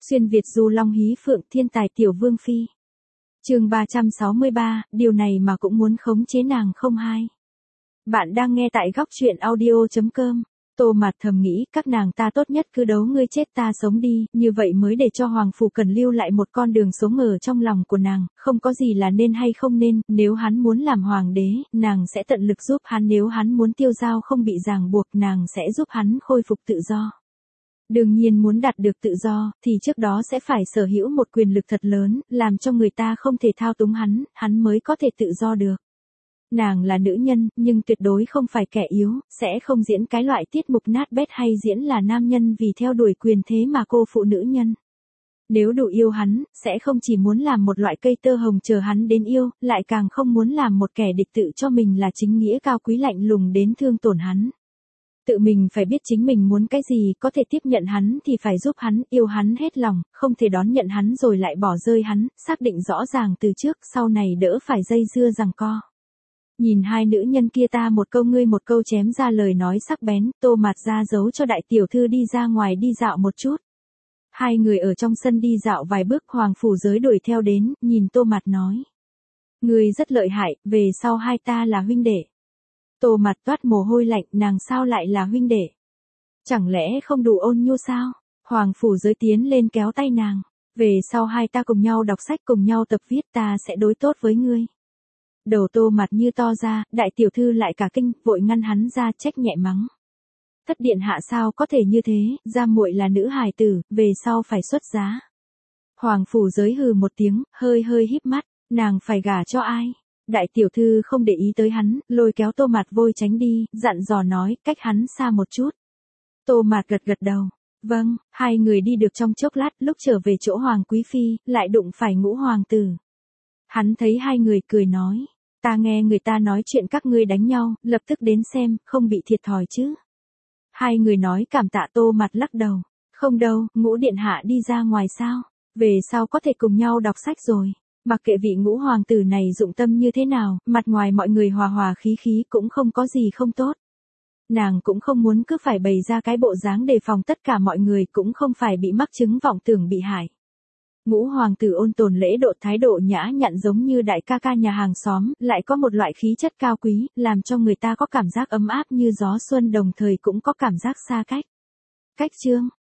Xuyên Việt du long hí phượng thiên tài tiểu vương phi. Chương 363, điều này mà cũng muốn khống chế nàng không hay. Bạn đang nghe tại góc truyện audio.com. Tô Mạt thầm nghĩ, các nàng ta tốt nhất cứ đấu ngươi chết ta sống đi, như vậy mới để cho Hoàng Phủ Cần lưu lại một con đường sống ở trong lòng của nàng, không có gì là nên hay không nên, nếu hắn muốn làm hoàng đế, nàng sẽ tận lực giúp hắn, nếu hắn muốn tiêu dao không bị ràng buộc, nàng sẽ giúp hắn khôi phục tự do. Đương nhiên muốn đạt được tự do, thì trước đó sẽ phải sở hữu một quyền lực thật lớn, làm cho người ta không thể thao túng hắn mới có thể tự do được. Nàng là nữ nhân, nhưng tuyệt đối không phải kẻ yếu, sẽ không diễn cái loại tiết mục nát bét hay diễn là nam nhân vì theo đuổi quyền thế mà cô phụ nữ nhân. Nếu đủ yêu hắn, sẽ không chỉ muốn làm một loại cây tơ hồng chờ hắn đến yêu, lại càng không muốn làm một kẻ địch tự cho mình là chính nghĩa cao quý lạnh lùng đến thương tổn hắn. Tự mình phải biết chính mình muốn cái gì, có thể tiếp nhận hắn thì phải giúp hắn, yêu hắn hết lòng, không thể đón nhận hắn rồi lại bỏ rơi hắn, xác định rõ ràng từ trước, sau này đỡ phải dây dưa giằng co. Nhìn hai nữ nhân kia ta một câu ngươi một câu chém ra lời nói sắc bén, Tô Mạt ra dấu cho đại tiểu thư đi ra ngoài đi dạo một chút. Hai người ở trong sân đi dạo vài bước, Hoàng Phủ Giới đuổi theo đến, nhìn Tô Mạt nói. Ngươi rất lợi hại, về sau hai ta là huynh đệ. Tô Mạt toát mồ hôi lạnh, nàng sao lại là huynh đệ? Chẳng lẽ không đủ ôn nhu sao? Hoàng Phủ Giới tiến lên kéo tay nàng. Về sau hai ta cùng nhau đọc sách cùng nhau tập viết, ta sẽ đối tốt với ngươi. Đầu Tô Mạt như to ra, đại tiểu thư lại cả kinh, vội ngăn hắn ra, trách nhẹ mắng. Thất điện hạ sao có thể như thế, gia muội là nữ hài tử, về sau phải xuất giá. Hoàng Phủ Giới hừ một tiếng, hơi híp mắt, nàng phải gả cho ai? Đại tiểu thư không để ý tới hắn, lôi kéo Tô Mạt vội tránh đi, dặn dò nói, cách hắn xa một chút. Tô Mạt gật đầu. Vâng, hai người đi được trong chốc lát, lúc trở về chỗ Hoàng Quý Phi, lại đụng phải Ngũ Hoàng tử. Hắn thấy hai người cười nói, ta nghe người ta nói chuyện các ngươi đánh nhau, lập tức đến xem, không bị thiệt thòi chứ. Hai người nói cảm tạ. Tô Mạt lắc đầu, không đâu, Ngũ điện hạ đi ra ngoài sao, về sau có thể cùng nhau đọc sách rồi. Mặc kệ vị Ngũ hoàng tử này dụng tâm như thế nào, mặt ngoài mọi người hòa khí cũng không có gì không tốt. Nàng cũng không muốn cứ phải bày ra cái bộ dáng đề phòng tất cả mọi người, cũng không phải bị mắc chứng vọng tưởng bị hại. Ngũ hoàng tử ôn tồn lễ độ, thái độ nhã nhặn giống như đại ca ca nhà hàng xóm, lại có một loại khí chất cao quý, làm cho người ta có cảm giác ấm áp như gió xuân, đồng thời cũng có cảm giác xa cách. Cách chương